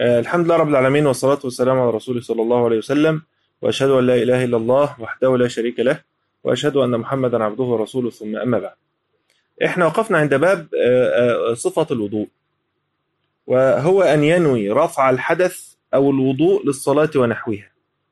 الحمد لله رب العالمين، والصلاة والسلام على رسوله صلى الله عليه وسلم، وأشهد أن لا إله إلا الله وحده لا شريك له، وأشهد أن محمدا عبده ورسوله، ثم أما بعد. إحنا وقفنا عند باب صفة الوضوء، وهو أن ينوي رفع الحدث أو الوضوء للصلاة ونحوها.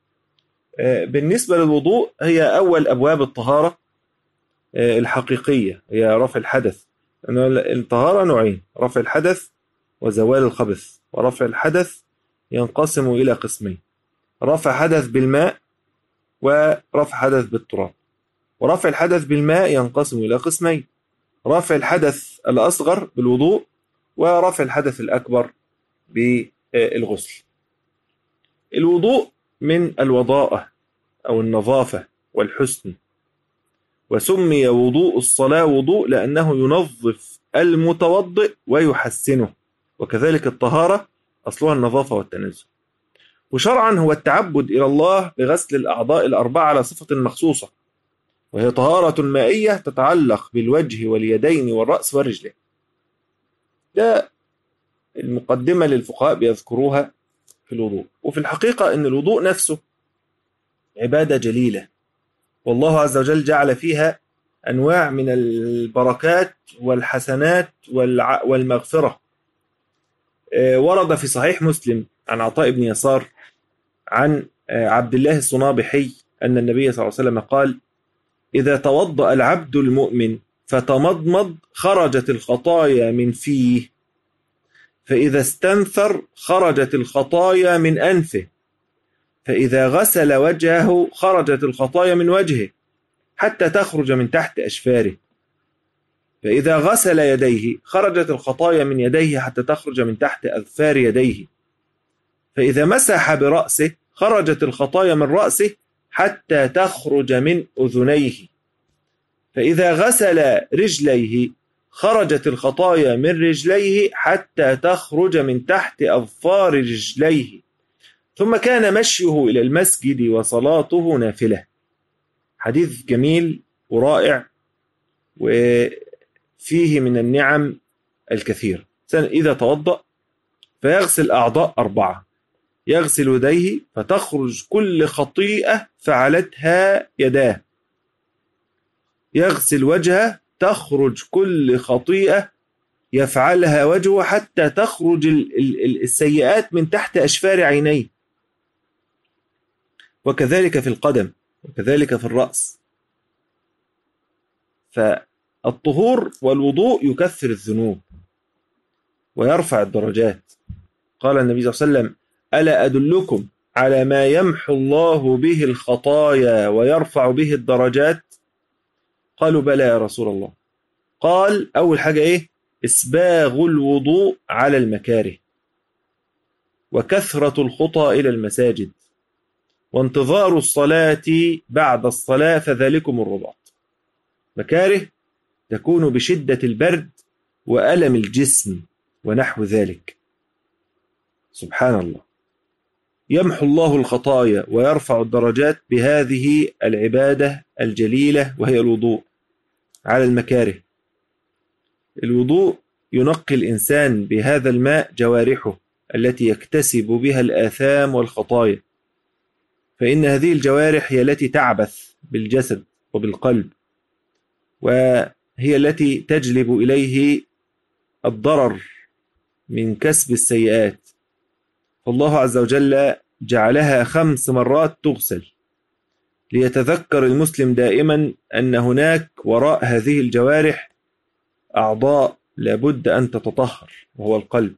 بالنسبة للوضوء هي أول أبواب الطهارة الحقيقية، هي رفع الحدث. الطهارة نوعين: رفع الحدث وزوال الخبث. ورفع الحدث ينقسم إلى قسمين: رفع حدث بالماء ورفع حدث بالتراب. ورفع الحدث بالماء ينقسم إلى قسمين: رفع الحدث الأصغر بالوضوء، ورفع الحدث الأكبر بالغسل. الوضوء من الوضاءة أو النظافة والحسن، وسمي وضوء الصلاة وضوء لأنه ينظف المتوضئ ويحسنه، وكذلك الطهارة أصلها النظافة والتنزه. وشرعا هو التعبد إلى الله بغسل الأعضاء الأربعة على صفة مخصوصة، وهي طهارة مائية تتعلق بالوجه واليدين والرأس والرجلين. ده المقدمة للفقهاء بيذكروها في الوضوء. وفي الحقيقة أن الوضوء نفسه عبادة جليلة، والله عز وجل جعل فيها أنواع من البركات والحسنات والمغفرة. ورد في صحيح مسلم عن عطاء بن يسار عن عبد الله الصنابحي أن النبي صلى الله عليه وسلم قال: إذا توضأ العبد المؤمن فتمضمض خرجت الخطايا من فيه، فإذا استنثر خرجت الخطايا من أنفه، فإذا غسل وجهه خرجت الخطايا من وجهه حتى تخرج من تحت أشفاره، فإذا غسل يديه خرجت الخطايا من يديه حتى تخرج من تحت أظفار يديه، فإذا مسح برأسه خرجت الخطايا من رأسه حتى تخرج من أذنيه، فإذا غسل رجليه خرجت الخطايا من رجليه حتى تخرج من تحت أظفار رجليه، ثم كان مشيه إلى المسجد وصلاته نافلة. حديث جميل ورائع وفيه من النعم الكثير. إذا توضأ فيغسل أعضاء 4: يغسل يديه فتخرج كل خطيئة فعلتها يداه، يغسل وجهه تخرج كل خطيئة يفعلها وجهه حتى تخرج السيئات من تحت أشفار عينيه، وكذلك في القدم، وكذلك في الرأس. فالطهور والوضوء يكثر الذنوب ويرفع الدرجات. قال النبي صلى الله عليه وسلم: ألا أدلكم على ما يمحو الله به الخطايا ويرفع به الدرجات؟ قالوا: بلى يا رسول الله. قال: أول حاجة إيه؟ إسباغ الوضوء على المكاره، وكثرة الخطى إلى المساجد، وانتظار الصلاة بعد الصلاة، فذلكم الرباط. مكاره تكون بشدة البرد وألم الجسم ونحو ذلك. سبحان الله. يمحو الله الخطايا ويرفع الدرجات بهذه العبادة الجليلة، وهي الوضوء على المكاره. الوضوء ينقي الإنسان بهذا الماء جوارحه التي يكتسب بها الآثام والخطايا، فإن هذه الجوارح هي التي تعبث بالجسد وبالقلب، وهي التي تجلب إليه الضرر من كسب السيئات. فالله عز وجل جعلها 5 مرات تغسل، ليتذكر المسلم دائما أن هناك وراء هذه الجوارح أعضاء لابد أن تتطهر، وهو القلب.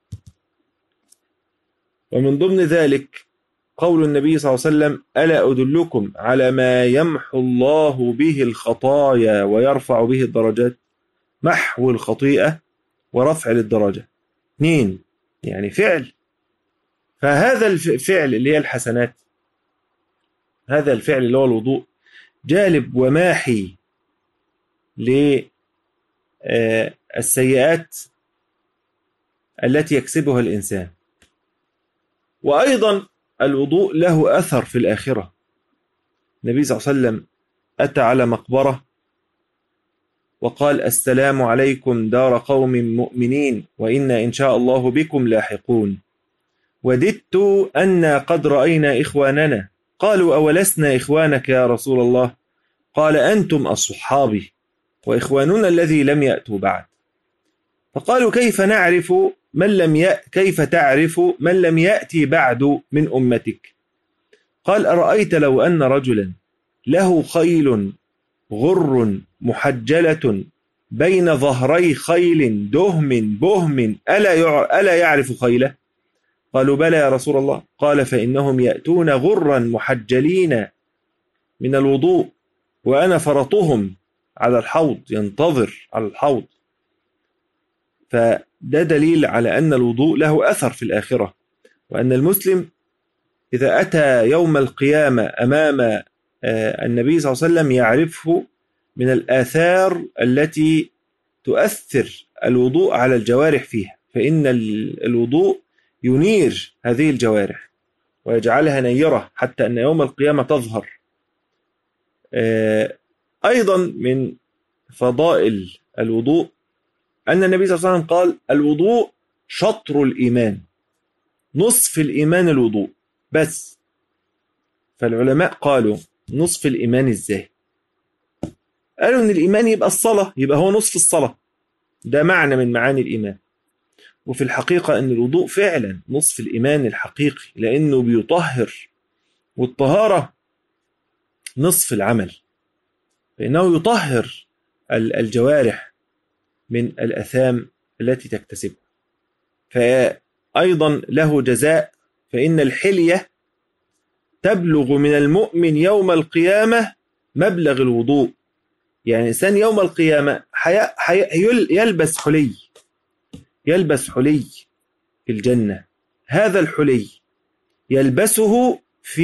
ومن ضمن ذلك قول النبي صلى الله عليه وسلم: ألا أدلكم على ما يمحو الله به الخطايا ويرفع به الدرجات؟ محو الخطيئة ورفع للدرجة 2، يعني فعل. فهذا الفعل اللي هي الحسنات، هذا الفعل اللي هو الوضوء، جالب وماحي للسيئات التي يكسبها الإنسان. وأيضا الوضوء له أثر في الآخرة. النبي صلى الله عليه وسلم أتى على مقبرة وقال: السلام عليكم دار قوم مؤمنين وإنا إن شاء الله بكم لاحقون. وددت أنا قد رأينا إخواننا. قالوا أولسنا إخوانك يا رسول الله؟ قال أنتم أصحابي وإخواننا الذي لم يأتوا بعد. فقالوا كيف تعرف من لم يأتي بعد من أمتك؟ قال أرأيت لو أن رجلا له خيل غر محجلة بين ظهري خيل دهم بهم ألا يعرف خيله؟ قالوا بلى يا رسول الله. قال فإنهم يأتون غرا محجلين من الوضوء وأنا فرطهم على الحوض، ينتظر على الحوض. فده دليل على أن الوضوء له أثر في الآخرة، وأن المسلم إذا أتى يوم القيامة أمام النبي صلى الله عليه وسلم يعرفه من الآثار التي تؤثر الوضوء على الجوارح فيها، فإن الوضوء ينير هذه الجوارح ويجعلها نيرة حتى أن يوم القيامة تظهر. أيضا من فضائل الوضوء أن النبي صلى الله عليه وسلم قال الوضوء شطر الإيمان، نصف الإيمان الوضوء بس. فالعلماء قالوا نصف الإيمان إزاي؟ قالوا إن الإيمان يبقى الصلاة، يبقى هو نصف الصلاة، ده معنى من معاني الإيمان. وفي الحقيقة أن الوضوء فعلا نصف الإيمان الحقيقي، لأنه بيطهر، والطهارة نصف العمل، فإنه يطهر الجوارح من الأثام التي تكتسبها. فأيضا له جزاء، فإن الحلية تبلغ من المؤمن يوم القيامة مبلغ الوضوء. يعني إنسان يوم القيامة يلبس حلي في الجنة، هذا الحلي يلبسه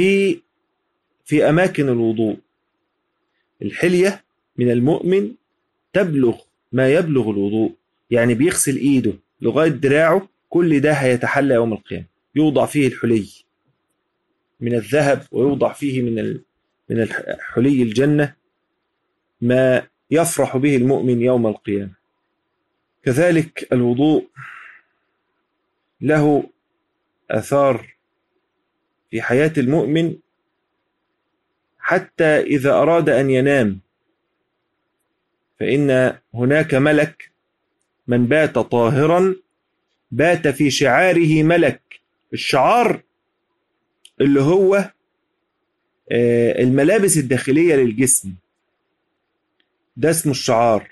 في أماكن الوضوء. الحلية من المؤمن تبلغ ما يبلغ الوضوء، يعني بيغسل إيده لغاية دراعه، كل ده هيتحلى يوم القيامة، يوضع فيه الحلي من الذهب، ويوضع فيه من الحلي الجنة ما يفرح به المؤمن يوم القيامة. كذلك الوضوء له آثار في حياة المؤمن، حتى إذا أراد أن ينام فإن هناك ملك من بات طاهرا بات في شعاره ملك. الشعار اللي هو الملابس الداخلية للجسم، ده اسمه الشعار.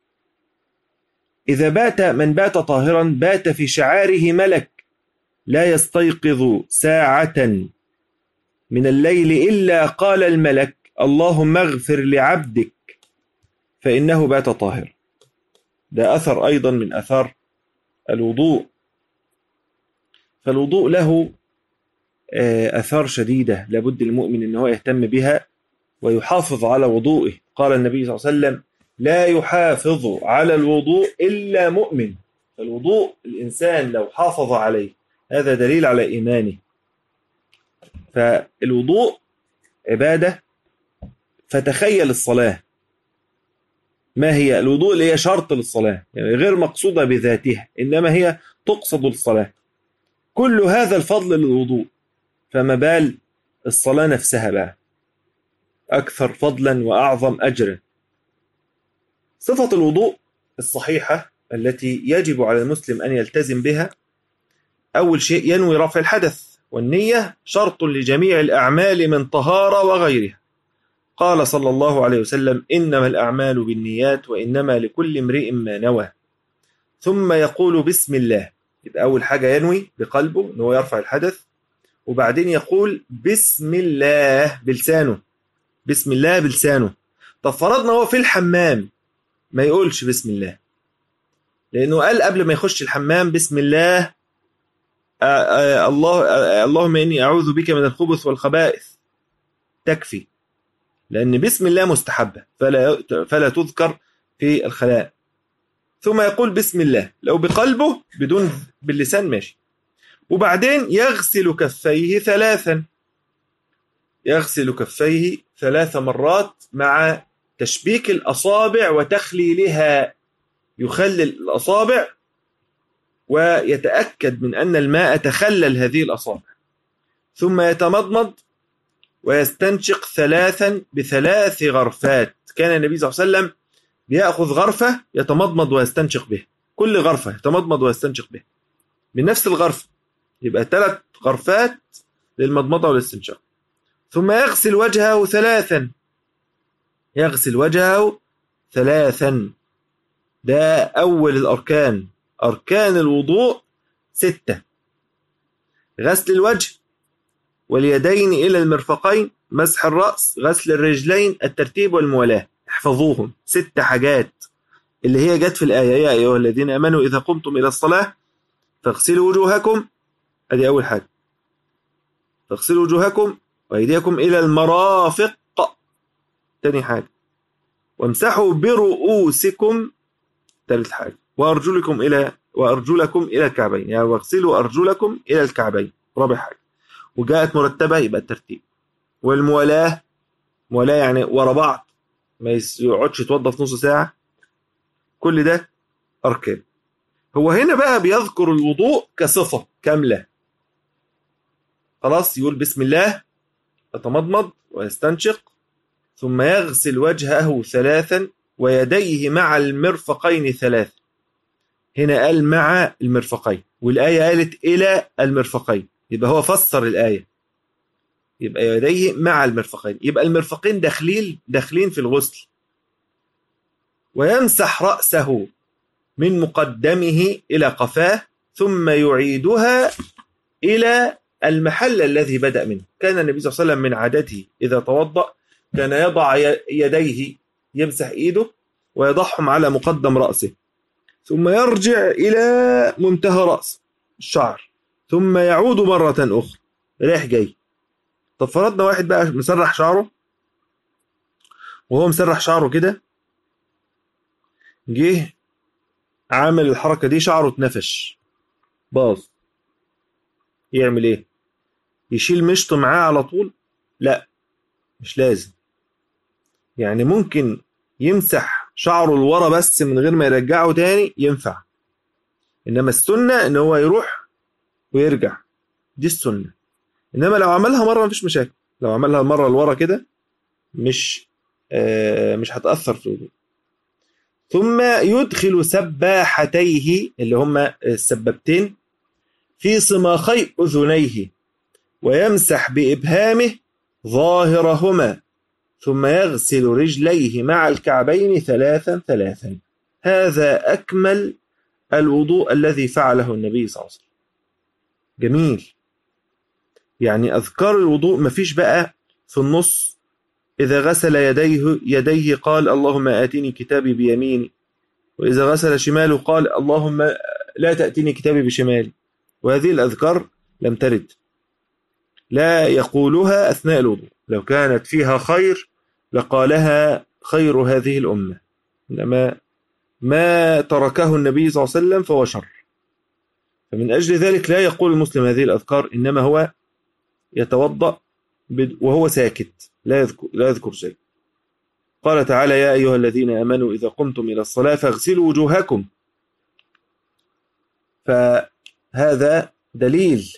إذا بات من بات طاهرا بات في شعاره ملك لا يستيقظ ساعة من الليل إلا قال الملك اللهم اغفر لعبدك فإنه بات طاهر. ده أثر أيضا من أثار الوضوء. فالوضوء له أثار شديدة لابد المؤمن أنه يهتم بها ويحافظ على وضوئه. قال النبي صلى الله عليه وسلم لا يحافظ على الوضوء إلا مؤمن. فالوضوء الإنسان لو حافظ عليه هذا دليل على إيمانه. فالوضوء عبادة. فتخيل الصلاة، ما هي الوضوء؟ اللي هي شرط للصلاة، يعني غير مقصودة بذاتها، إنما هي تقصد للصلاة. كل هذا الفضل للوضوء، فما بال الصلاة نفسها بقى أكثر فضلا وأعظم أجرا. صفة الوضوء الصحيحة التي يجب على المسلم أن يلتزم بها: أول شيء ينوي رفع الحدث، والنية شرط لجميع الأعمال من طهارة وغيرها. قال صلى الله عليه وسلم إنما الأعمال بالنيات وإنما لكل امرئ ما نوى. ثم يقول بسم الله. يبقى أول حاجة ينوي بقلبه أنه يرفع الحدث، وبعدين يقول بسم الله بلسانه. بسم الله بلسانه. طب فرضنا هو في الحمام ما يقولش بسم الله، لأنه قال قبل ما يخش الحمام بسم الله اللهم إني أعوذ بك من الخبث والخبائث، تكفي، لأن بسم الله مستحبة فلا تذكر في الخلاء. ثم يقول بسم الله لو بقلبه بدون باللسان ماشي. وبعدين يغسل كفيه ثلاثا، يغسل كفيه 3 مرات مع تشبيك الأصابع وتخليلها. يخلل الأصابع ويتأكد من أن الماء تخلل هذه الأصابع، ثم يتمضمض ويستنشق 3 ب3 غرفات. كان النبي صلى الله عليه وسلم بيأخذ غرفة يتمضمض ويستنشق بها، كل غرفة يتمضمض ويستنشق بها بنفس الغرفة، يبقى 3 غرفات للمضمضة والاستنشاق. ثم يغسل وجهه 3، يغسل وجهه 3. ده أول الأركان، أركان الوضوء 6: غسل الوجه واليدين إلى المرفقين، مسح الرأس، غسل الرجلين، الترتيب والموالاة. احفظوهم 6 حاجات اللي هي جت في الآية: يا أيها الذين آمنوا إذا قمتم إلى الصلاة فاغسلوا وجوهكم. هذه أول حاجة. فاغسلوا وجوهكم وأيديكم إلى المرافق. تاني حاجة. وامسحوا برؤوسكم. ثالث حاجة. وأرجلكم إلى الكعبين، يعني واغسلوا أرجلكم إلى الكعبين. رابع حاجة. وجاءت مرتبة يبقى الترتيب. والموالاة، موالاة يعني ورا بعض، ما يقعدش يتوضى في نص ساعة. كل ده أركان. هو هنا بقى بيذكر الوضوء كصفة كاملة. خلاص، يقول بسم الله، يتمضمض ويستنشق، ثم يغسل وجهه 3 ويديه مع المرفقين 3. هنا قال مع المرفقين، والآية قالت إلى المرفقين، يبقى هو فسر الآية، يبقى يديه مع المرفقين، يبقى المرفقين داخلين في الغسل. ويمسح رأسه من مقدمه إلى قفاه، ثم يعيدها إلى المحل الذي بدأ منه. كان النبي صلى الله عليه وسلم من عادته إذا توضأ كان يضع يديه، يمسح إيده ويضعهم على مقدم رأسه، ثم يرجع إلى منتهى رأس الشعر، ثم يعود مرة أخرى رايح جاي. طب فرضنا واحد بقى مسرح شعره، وهو مسرح شعره كده جه عامل الحركة دي، شعره اتنفش باظ، يعمل ايه؟ يشيل مشط معاه على طول؟ لا، مش لازم. يعني ممكن يمسح شعره لورا بس من غير ما يرجعه تاني، ينفع. انما السنة ان هو يروح ويرجع، دي السنة. انما لو عملها مرة مفيش مشاكل، لو عملها مرة لورا كده مش هتأثر في الوضوء. ثم يدخل سباحتيه اللي هما السبابتين في صماخي أذنيه، ويمسح بإبهامه ظاهرهما، ثم يغسل رجليه مع الكعبين 3. هذا أكمل الوضوء الذي فعله النبي صلى الله عليه وسلم. جميل. يعني أذكار الوضوء مفيش بقى في النص إذا غسل يديه قال اللهم آتني كتابي بيميني، وإذا غسل شماله قال اللهم لا تأتني كتابي بشمالي. وهذه الأذكار لم ترد، لا يقولها أثناء الوضوء. لو كانت فيها خير لقالها خير هذه الأمة، إنما ما تركه النبي صلى الله عليه وسلم فهو شر. فمن أجل ذلك لا يقول المسلم هذه الأذكار، إنما هو يتوضأ وهو ساكت، لا يذكر شيء. قال تعالى يا أيها الذين آمنوا إذا قمتم إلى الصلاة فاغسلوا وجوهكم. فهذا دليل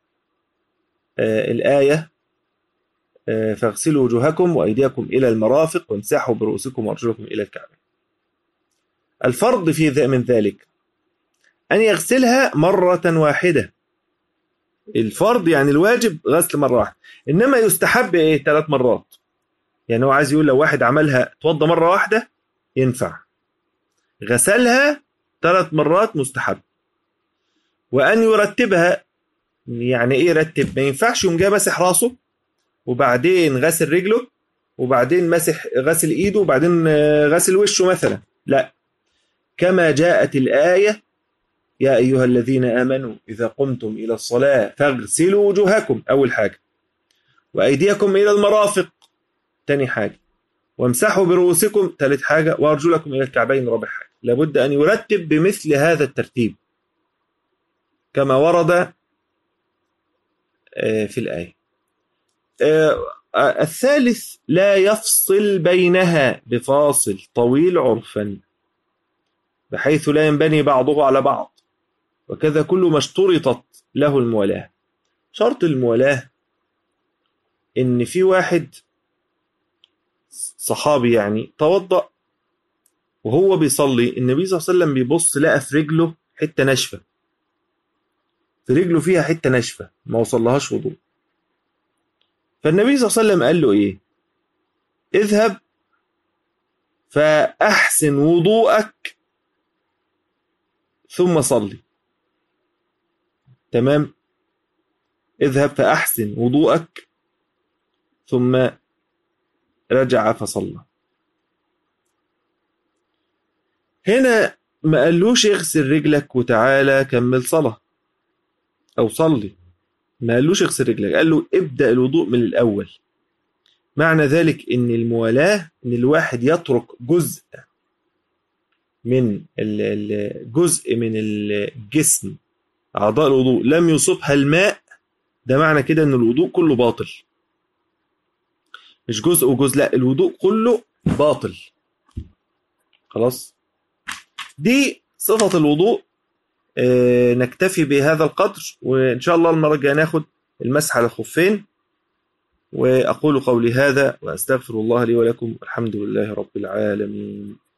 الآية فاغسلوا وجوهكم وأيديكم إلى المرافق وامسحوا برؤوسكم وأرجلكم إلى الكعبين. الفرض من ذلك أن يغسلها مرة واحدة. الفرض يعني الواجب غسل مرة واحدة، إنما يستحب 3 مرات. يعني هو عايز يقول لو واحد عملها توضى مرة واحدة ينفع، غسلها 3 مرات مستحب. وأن يرتبها، يعني إيه يرتب؟ ما ينفعش يوم جاي مسح راسه وبعدين غسل رجله وبعدين غسل إيده وبعدين غسل وشه مثلا، لا، كما جاءت الآية يا أيها الذين آمنوا إذا قمتم إلى الصلاة فاغسلوا وجوهكم أول حاجة، وأيديكم إلى المرافق تاني حاجة، وامسحوا برؤوسكم ثالث حاجة، وأرجلكم إلى الكعبين رابع حاجة. لابد أن يرتب بمثل هذا الترتيب كما ورد في الآية. الثالث لا يفصل بينها بفاصل طويل عرفا، بحيث لا ينبني بعضه على بعض، وكذا كل ما اشترطت له الموالاة. شرط الموالاة إن في واحد صحابي يعني توضأ وهو بيصلي، النبي صلى الله عليه وسلم بيبص لقى في رجله حتة ناشفة، في رجله فيها حتة ناشفة ما وصلهاش وضوء. فالنبي صلى الله عليه وسلم قال له إيه؟ اذهب فأحسن وضوءك ثم صلي. تمام؟ اذهب فأحسن وضوءك ثم رجع فصلى. هنا ما قالوش اغسل رجلك وتعالى كمل صلاة أو صلي، ما قالوش اغسل رجلك، قال له ابدأ الوضوء من الأول. معنى ذلك إن الموالاة إن الواحد يترك جزء من الجسم أعضاء الوضوء لم يصبها الماء، ده معنى كده إن الوضوء كله باطل. مش جزء وجزء، لا، الوضوء كله باطل. خلاص، دي صفة الوضوء. نكتفي بهذا القدر، وإن شاء الله المرة الجاية ناخد المسح على الخفين. وأقول قولي هذا وأستغفر الله لي ولكم، الحمد لله رب العالمين.